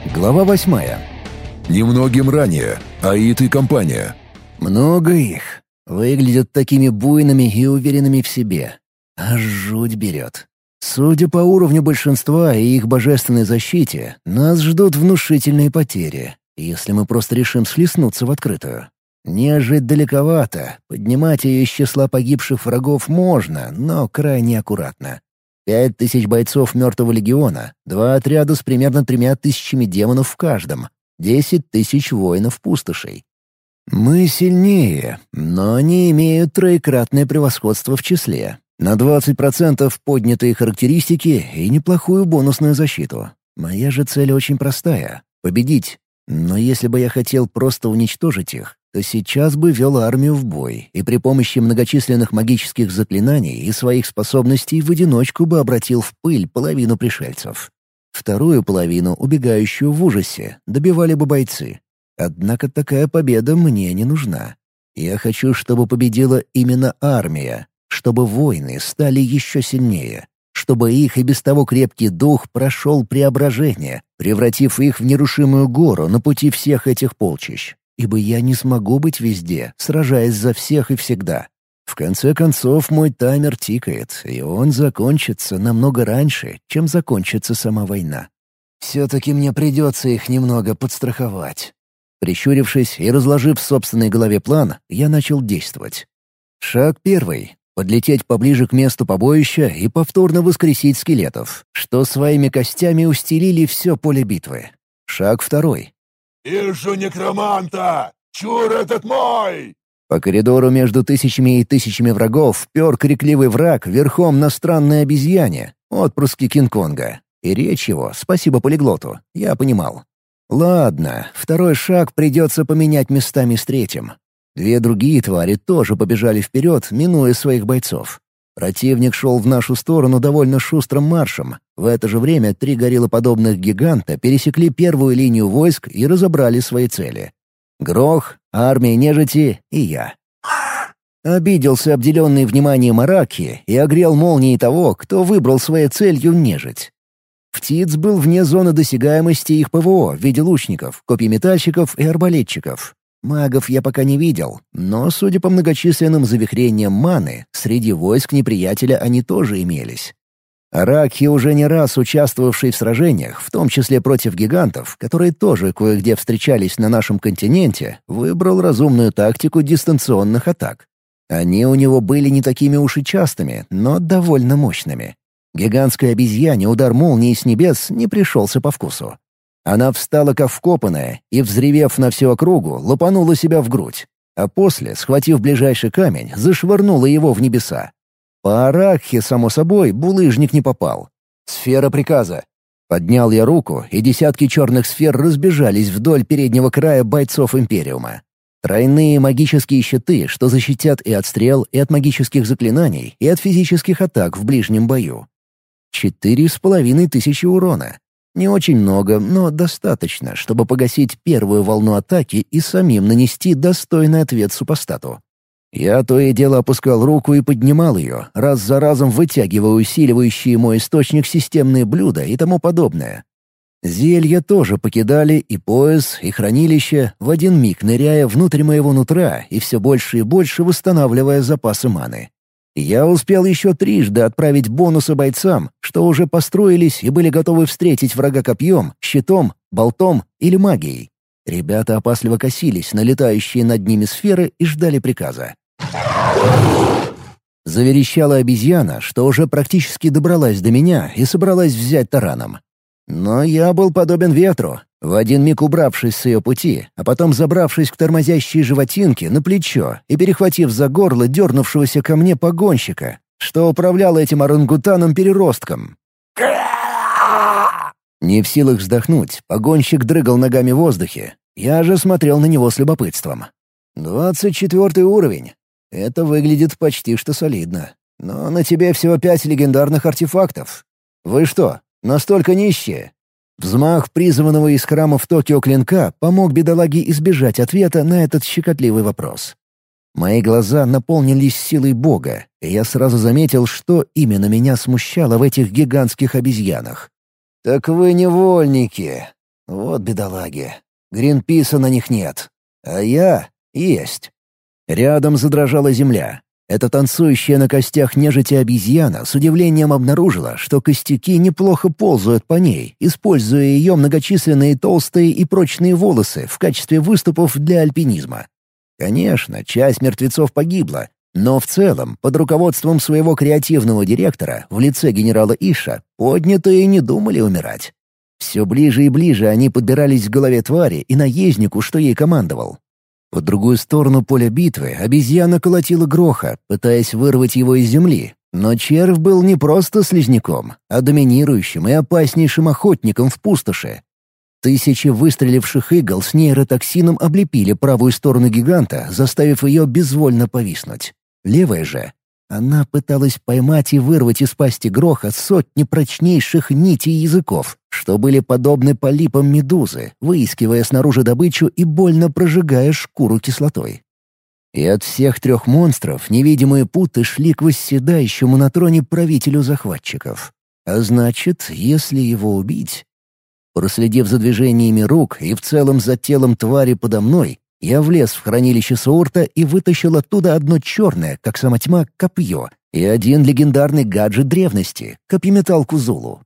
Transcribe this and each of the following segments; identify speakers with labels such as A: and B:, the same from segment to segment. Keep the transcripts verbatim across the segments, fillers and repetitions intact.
A: Глава восьмая.
B: Немногим ранее. Аид и компания.
A: Много их. Выглядят такими буйными и уверенными в себе. Аж жуть берет. Судя по уровню большинства и их божественной защите, нас ждут внушительные потери, если мы просто решим схлестнуться в открытую. Нежить далековато, поднимать ее из числа погибших врагов можно, но крайне аккуратно. Пять тысяч бойцов мертвого легиона, два отряда с примерно тремя тысячами демонов в каждом, десять тысяч воинов-пустошей. Мы сильнее, но они имеют троекратное превосходство в числе. На двадцать процентов поднятые характеристики и неплохую бонусную защиту. Моя же цель очень простая — победить. Но если бы я хотел просто уничтожить их, то сейчас бы вел армию в бой и при помощи многочисленных магических заклинаний и своих способностей в одиночку бы обратил в пыль половину пришельцев. Вторую половину, убегающую в ужасе, добивали бы бойцы. Однако такая победа мне не нужна. Я хочу, чтобы победила именно армия, чтобы воины стали еще сильнее, чтобы их и без того крепкий дух прошел преображение, превратив их в нерушимую гору на пути всех этих полчищ. Ибо я не смогу быть везде, сражаясь за всех и всегда. В конце концов, мой таймер тикает, и он закончится намного раньше, чем закончится сама война. Все-таки мне придется их немного подстраховать. Прищурившись и разложив в собственной голове план, я начал действовать. Шаг первый — подлететь поближе к месту побоища и повторно воскресить скелетов, что своими костями устелили все поле битвы. Шаг второй.
C: «Вижу некроманта! Чур этот мой!»
A: По коридору между тысячами и тысячами врагов пер крикливый враг верхом на странной обезьяне, отпрыске Кинг-Конга. И речь его, спасибо полиглоту, я понимал. Ладно, второй шаг придется поменять местами с третьим. Две другие твари тоже побежали вперед, минуя своих бойцов. Противник шел в нашу сторону довольно шустрым маршем. В это же время три гориллоподобных гиганта пересекли первую линию войск и разобрали свои цели. Грох, армия нежити и я. Обиделся обделенный вниманием Араки и огрел молнией того, кто выбрал своей целью нежить. Птиц был вне зоны досягаемости их ПВО в виде лучников, копьеметальщиков и арбалетчиков. Магов я пока не видел, но, судя по многочисленным завихрениям маны, среди войск неприятеля они тоже имелись. Аракхи, уже не раз участвовавший в сражениях, в том числе против гигантов, которые тоже кое-где встречались на нашем континенте, выбрал разумную тактику дистанционных атак. Они у него были не такими уж и частыми, но довольно мощными. Гигантской обезьяне удар молнии с небес не пришелся по вкусу. Она встала как вкопанная и, взревев на всю округу, лупанула себя в грудь, а после, схватив ближайший камень, зашвырнула его в небеса. По Аракхе, само собой, булыжник не попал. Сфера приказа. Поднял я руку, и десятки черных сфер разбежались вдоль переднего края бойцов Империума. Тройные магические щиты, что защитят и от стрел, и от магических заклинаний, и от физических атак в ближнем бою. Четыре с половиной тысячи урона. Не очень много, но достаточно, чтобы погасить первую волну атаки и самим нанести достойный ответ супостату. Я то и дело опускал руку и поднимал ее, раз за разом вытягивая усиливающие мой источник системные блюда и тому подобное. Зелья тоже покидали и пояс, и хранилище, в один миг ныряя внутрь моего нутра и все больше и больше восстанавливая запасы маны. Я успел еще трижды отправить бонусы бойцам, что уже построились и были готовы встретить врага копьем, щитом, болтом или магией. Ребята опасливо косились на летающие над ними сферы и ждали приказа. Заверещала обезьяна, что уже практически добралась до меня и собралась взять тараном. Но я был подобен ветру, в один миг убравшись с ее пути, а потом забравшись к тормозящей животинке на плечо и перехватив за горло дернувшегося ко мне погонщика, что управлял этим орангутаном-переростком. Не в силах вздохнуть, погонщик дрыгал ногами в воздухе. Я же смотрел на него с любопытством. «Двадцать четвертый уровень. Это выглядит почти что солидно. Но на тебе всего пять легендарных артефактов. Вы что, настолько нищие?» Взмах призванного из храмов Токио клинка помог бедолаге избежать ответа на этот щекотливый вопрос. Мои глаза наполнились силой Бога, и я сразу заметил, что именно меня смущало в этих гигантских обезьянах. «Так вы невольники!» Вот бедолаги. Гринписа на них нет. А я — есть. Рядом задрожала земля. Эта танцующая на костях нежити обезьяна с удивлением обнаружила, что костяки неплохо ползают по ней, используя ее многочисленные толстые и прочные волосы в качестве выступов для альпинизма. Конечно, часть мертвецов погибла, но в целом, под руководством своего креативного директора в лице генерала Иша, поднятые не думали умирать. Все ближе и ближе они подбирались к голове твари и наезднику, что ей командовал. По другую сторону поля битвы обезьяна колотила Гроха, пытаясь вырвать его из земли. Но червь был не просто слизняком, а доминирующим и опаснейшим охотником в пустоши. Тысячи выстреливших игл с нейротоксином облепили правую сторону гиганта, заставив ее безвольно повиснуть. Левая же. Она пыталась поймать и вырвать из пасти Гроха сотни прочнейших нитей языков, что были подобны полипам медузы, выискивая снаружи добычу и больно прожигая шкуру кислотой. И от всех трех монстров невидимые путы шли к восседающему на троне правителю захватчиков. А значит, если его убить... Проследив за движениями рук и в целом за телом твари подо мной, я влез в хранилище Суорта и вытащил оттуда одно черное, как сама тьма, копье и один легендарный гаджет древности — копьеметалку Зулу.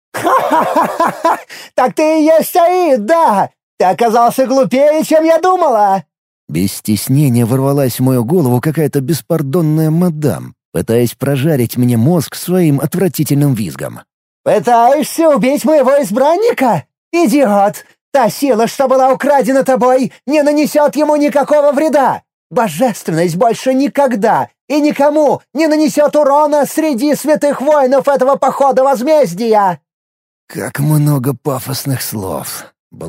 D: «Ха-ха-ха! Так ты и есть Аид, да! Ты оказался глупее, чем я думала!»
A: Без стеснения ворвалась в мою голову какая-то беспардонная мадам, пытаясь прожарить мне мозг своим отвратительным визгом.
D: «Пытаешься убить моего избранника? Идиот! Та сила, что была украдена тобой, не нанесет ему никакого вреда! Божественность больше никогда и никому не нанесет урона среди святых воинов этого похода возмездия!»
A: Как много пафосных слов.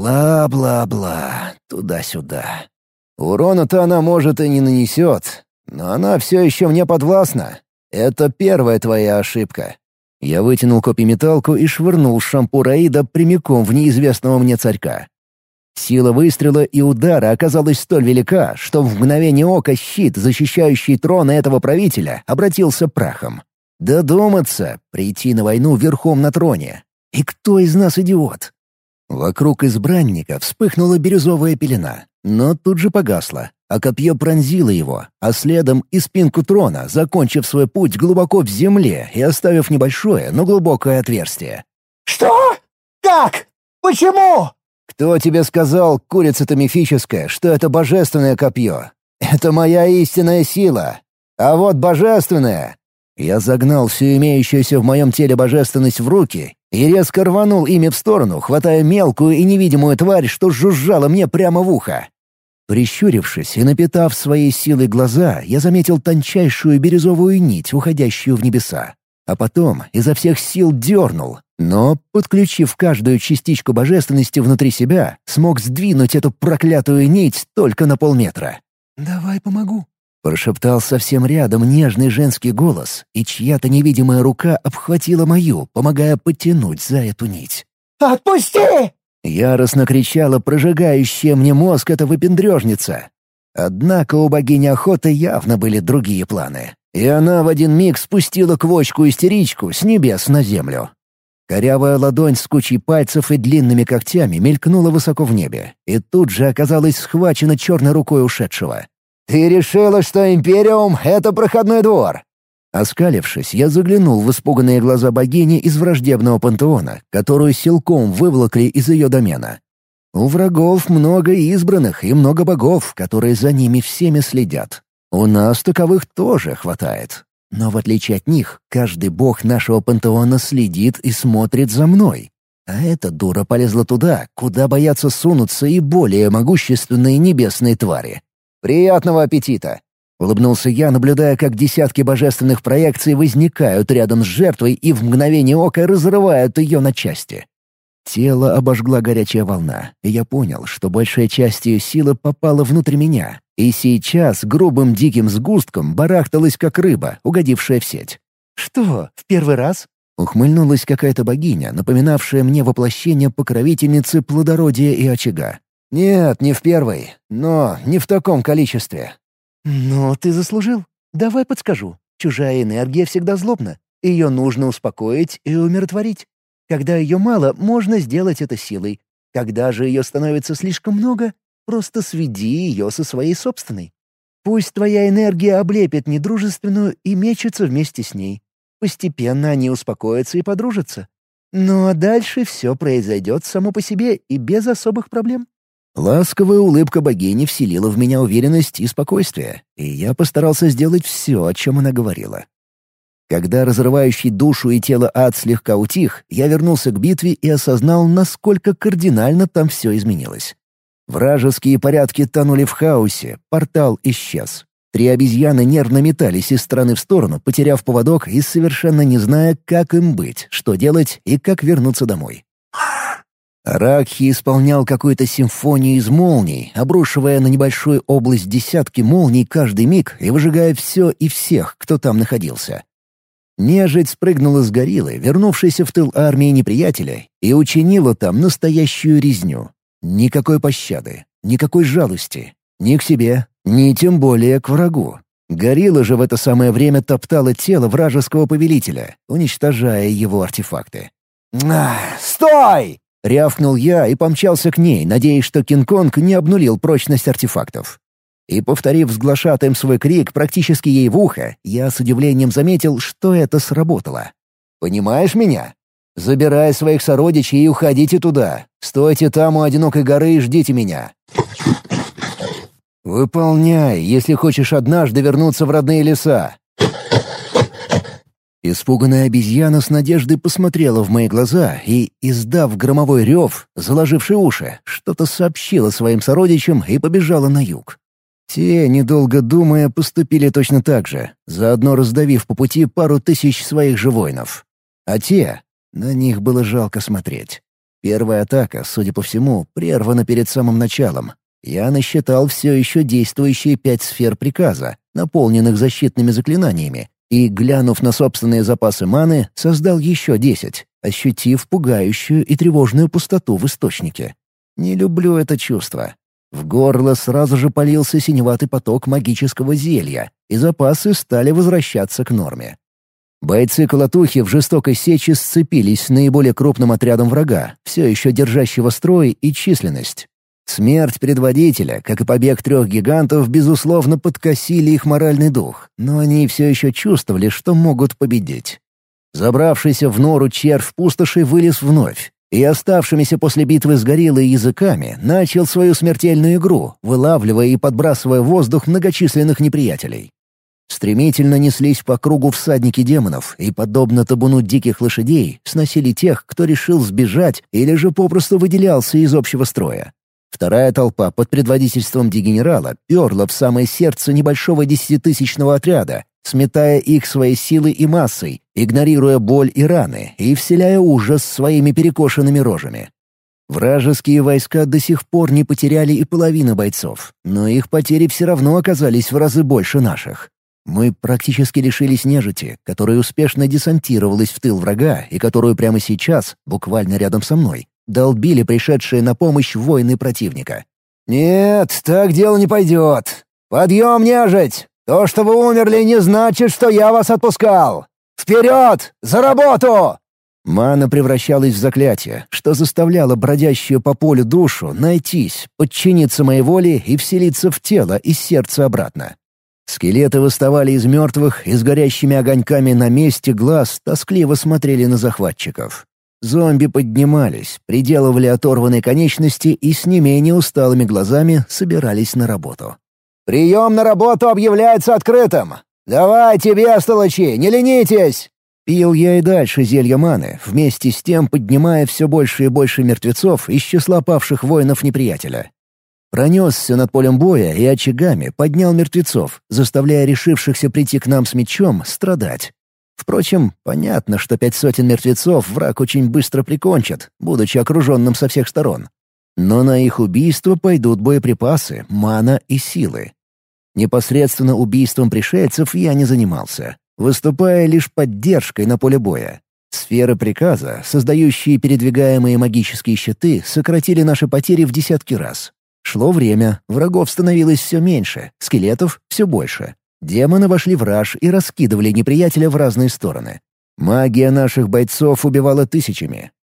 A: Бла-бла-бла, туда-сюда. Урона-то она, может, и не нанесет, но она все еще мне подвластна. Это первая твоя ошибка. Я вытянул копьеметалку и швырнул шампур Аида прямиком в неизвестного мне царька. Сила выстрела и удара оказалась столь велика, что в мгновение ока щит, защищающий трон этого правителя, обратился прахом. Додуматься, прийти на войну верхом на троне. И кто из нас идиот? Вокруг избранника вспыхнула бирюзовая пелена, но тут же погасла, а копье пронзило его, а следом и спинку трона, закончив свой путь глубоко в земле и оставив небольшое, но глубокое отверстие.
D: «Что? Как? Почему?»
A: «Кто тебе сказал, курица-то мифическая, что это божественное копье? Это моя истинная сила. А вот божественная...» Я загнал всю имеющуюся в моем теле божественность в руки и резко рванул ими в сторону, хватая мелкую и невидимую тварь, что жужжала мне прямо в ухо. Прищурившись и напитав своей силой глаза, я заметил тончайшую бирюзовую нить, уходящую в небеса. А потом изо всех сил дернул, но, подключив каждую частичку божественности внутри себя, смог сдвинуть эту проклятую нить только на полметра. «Давай помогу», — прошептал совсем рядом нежный женский голос, и чья-то невидимая рука обхватила мою, помогая подтянуть за эту нить.
D: «Отпусти!»
A: — яростно кричала прожигающая мне мозг эта выпендрежница. Однако у богини охоты явно были другие планы, и она в один миг спустила квочку-истеричку с небес на землю. Корявая ладонь с кучей пальцев и длинными когтями мелькнула высоко в небе, и тут же оказалась схвачена черной рукой ушедшего. «Ты решила, что Империум — это проходной двор?» Оскалившись, я заглянул в испуганные глаза богини из враждебного пантеона, которую силком выволокли из ее домена. У врагов много избранных и много богов, которые за ними всеми следят. У нас таковых тоже хватает. Но в отличие от них, каждый бог нашего пантеона следит и смотрит за мной. А эта дура полезла туда, куда боятся сунуться и более могущественные небесные твари. «Приятного аппетита!» — улыбнулся я, наблюдая, как десятки божественных проекций возникают рядом с жертвой и в мгновение ока разрывают ее на части. Тело обожгла горячая волна, и я понял, что большая часть ее силы попала внутрь меня, и сейчас грубым диким сгустком барахталась, как рыба, угодившая в сеть. «Что, в первый раз?» — ухмыльнулась какая-то богиня, напоминавшая мне воплощение покровительницы плодородия и очага. «Нет, не в первый, но не в таком количестве». «Но ты заслужил. Давай подскажу. Чужая энергия всегда злобна. Ее нужно успокоить и умиротворить. Когда ее мало, можно сделать это силой. Когда же ее становится слишком много, просто сведи ее со своей собственной. Пусть твоя энергия облепит недружественную и мечется вместе с ней. Постепенно они успокоятся и подружатся. Ну а дальше все произойдет само по себе и без особых проблем. Ласковая улыбка богини вселила в меня уверенность и спокойствие, и я постарался сделать все, о чем она говорила. Когда разрывающий душу и тело ад слегка утих, я вернулся к битве и осознал, насколько кардинально там все изменилось. Вражеские порядки тонули в хаосе, портал исчез. Три обезьяны нервно метались из стороны в сторону, потеряв поводок и совершенно не зная, как им быть, что делать и как вернуться домой. Ракхи исполнял какую-то симфонию из молний, обрушивая на небольшую область десятки молний каждый миг и выжигая все и всех, кто там находился. Нежить спрыгнула с гориллы, вернувшейся в тыл армии неприятеля, и учинила там настоящую резню. Никакой пощады, никакой жалости. Ни к себе, ни тем более к врагу. Горилла же в это самое время топтала тело вражеского повелителя, уничтожая его артефакты. «Ах, стой!» — рявкнул я и помчался к ней, надеясь, что Кинг-Конг не обнулил прочность артефактов. И, повторив с глашатаем свой крик практически ей в ухо, я с удивлением заметил, что это сработало. «Понимаешь меня? Забирай своих сородичей и уходите туда. Стойте там у одинокой горы и ждите меня. Выполняй, если хочешь однажды вернуться в родные леса». Испуганная обезьяна с надеждой посмотрела в мои глаза и, издав громовой рев, заложивший уши, что-то сообщила своим сородичам и побежала на юг. Те, недолго думая, поступили точно так же, заодно раздавив по пути пару тысяч своих же воинов. А те... На них было жалко смотреть. Первая атака, судя по всему, прервана перед самым началом. Я насчитал все еще действующие пять сфер приказа, наполненных защитными заклинаниями, и, глянув на собственные запасы маны, создал еще десять, ощутив пугающую и тревожную пустоту в источнике. Не люблю это чувство. В горло сразу же полился синеватый поток магического зелья, и запасы стали возвращаться к норме. Бойцы-колотухи в жестокой сече сцепились с наиболее крупным отрядом врага, все еще держащего строй и численность. Смерть предводителя, как и побег трех гигантов, безусловно, подкосили их моральный дух, но они все еще чувствовали, что могут победить. Забравшийся в нору червь пустоши вылез вновь, и оставшимися после битвы с гориллой языками начал свою смертельную игру, вылавливая и подбрасывая в воздух многочисленных неприятелей. Стремительно неслись по кругу всадники демонов и, подобно табуну диких лошадей, сносили тех, кто решил сбежать или же попросту выделялся из общего строя. Вторая толпа под предводительством дегенерала перла в самое сердце небольшого десятитысячного отряда, сметая их своей силой и массой, игнорируя боль и раны и вселяя ужас своими перекошенными рожами. Вражеские войска до сих пор не потеряли и половины бойцов, но их потери все равно оказались в разы больше наших. Мы практически лишились нежити, которая успешно десантировалась в тыл врага и которую прямо сейчас, буквально рядом со мной, долбили пришедшие на помощь воины противника. «Нет, так дело не пойдет. Подъем, нежить! То, что вы умерли, не значит, что я вас отпускал! Вперед! За работу!» Мана превращалась в заклятие, что заставляло бродящую по полю душу найтись, подчиниться моей воле и вселиться в тело и сердце обратно. Скелеты восставали из мертвых и с горящими огоньками на месте глаз тоскливо смотрели на захватчиков. Зомби поднимались, приделывали оторванные конечности и с не менее усталыми глазами собирались на работу. «Прием на работу объявляется открытым! Давайте, бестолочи, не ленитесь!» Пил я и дальше зелья маны, вместе с тем поднимая все больше и больше мертвецов из числа павших воинов неприятеля. Пронесся над полем боя и очагами поднял мертвецов, заставляя решившихся прийти к нам с мечом страдать. Впрочем, понятно, что пять сотен мертвецов враг очень быстро прикончит, будучи окруженным со всех сторон. Но на их убийство пойдут боеприпасы, мана и силы. Непосредственно убийством пришельцев я не занимался, выступая лишь поддержкой на поле боя. Сферы приказа, создающие передвигаемые магические щиты, сократили наши потери в десятки раз. Шло время, врагов становилось все меньше, скелетов — все больше. Демоны вошли в раж и раскидывали неприятеля в разные стороны. Магия наших бойцов убивала тысячами.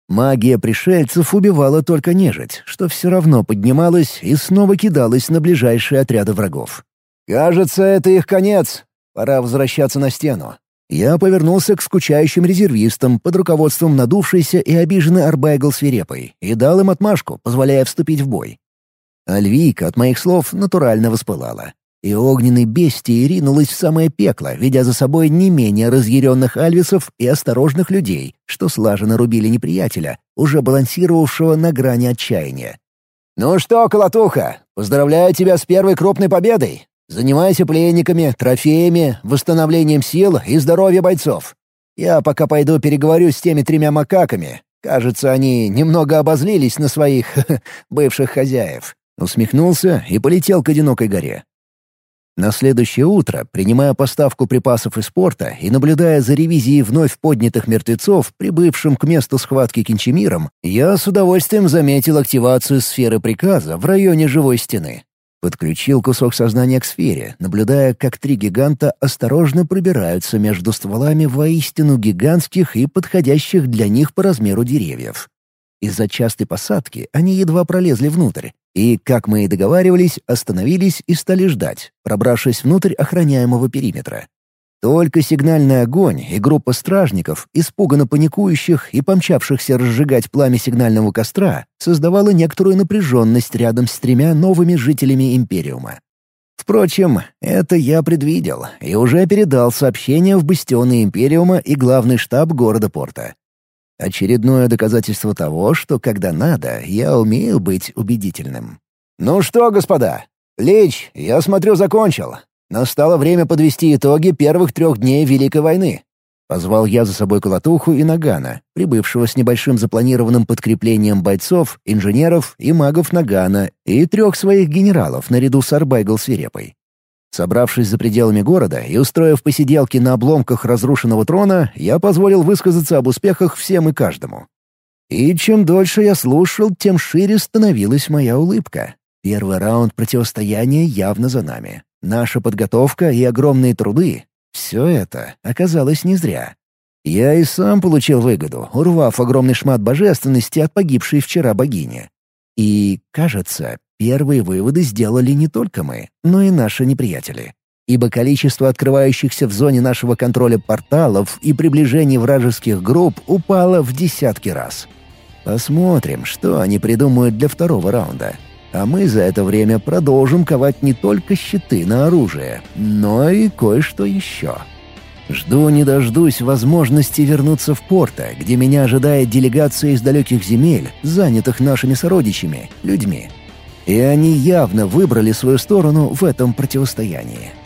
A: Магия пришельцев убивала только нежить, что все равно поднималась и снова кидалась на ближайшие отряды врагов. «Кажется, это их конец. Пора возвращаться на стену». Я повернулся к скучающим резервистам под руководством надувшейся и обиженной Арбайгл Свирепой и дал им отмашку, позволяя вступить в бой. Альвийка от моих слов натурально воспылала. И огненной бестией ринулась в самое пекло, ведя за собой не менее разъяренных альвисов и осторожных людей, что слаженно рубили неприятеля, уже балансировавшего на грани отчаяния. «Ну что, Колотуха, поздравляю тебя с первой крупной победой! Занимайся пленниками, трофеями, восстановлением сил и здоровья бойцов. Я пока пойду переговорю с теми тремя макаками. Кажется, они немного обозлились на своих бывших хозяев». Усмехнулся и полетел к одинокой горе. На следующее утро, принимая поставку припасов из порта и наблюдая за ревизией вновь поднятых мертвецов, прибывшим к месту схватки Кинчемиром, я с удовольствием заметил активацию сферы приказа в районе живой стены. Подключил кусок сознания к сфере, наблюдая, как три гиганта осторожно пробираются между стволами воистину гигантских и подходящих для них по размеру деревьев. Из-за частой посадки они едва пролезли внутрь, и, как мы и договаривались, остановились и стали ждать, пробравшись внутрь охраняемого периметра. Только сигнальный огонь и группа стражников, испуганно паникующих и помчавшихся разжигать пламя сигнального костра, создавала некоторую напряженность рядом с тремя новыми жителями Империума. Впрочем, это я предвидел и уже передал сообщение в бастионы Империума и главный штаб города Порта. Очередное доказательство того, что когда надо, я умею быть убедительным. «Ну что, господа, Лич, я смотрю, закончил. Настало время подвести итоги первых трех дней Великой войны». Позвал я за собой Колотуху и Нагана, прибывшего с небольшим запланированным подкреплением бойцов, инженеров и магов Нагана и трех своих генералов наряду с Арбайгл Свирепой. Собравшись за пределами города и устроив посиделки на обломках разрушенного трона, я позволил высказаться об успехах всем и каждому. И чем дольше я слушал, тем шире становилась моя улыбка. Первый раунд противостояния явно за нами. Наша подготовка и огромные труды — все это оказалось не зря. Я и сам получил выгоду, урвав огромный шмат божественности от погибшей вчера богини. И, кажется, первые выводы сделали не только мы, но и наши неприятели. Ибо количество открывающихся в зоне нашего контроля порталов и приближений вражеских групп упало в десятки раз. Посмотрим, что они придумают для второго раунда. А мы за это время продолжим ковать не только щиты на оружие, но и кое-что еще. Жду не дождусь возможности вернуться в Порто, где меня ожидает делегация из далеких земель, занятых нашими сородичами, людьми. И они явно выбрали свою сторону в этом противостоянии.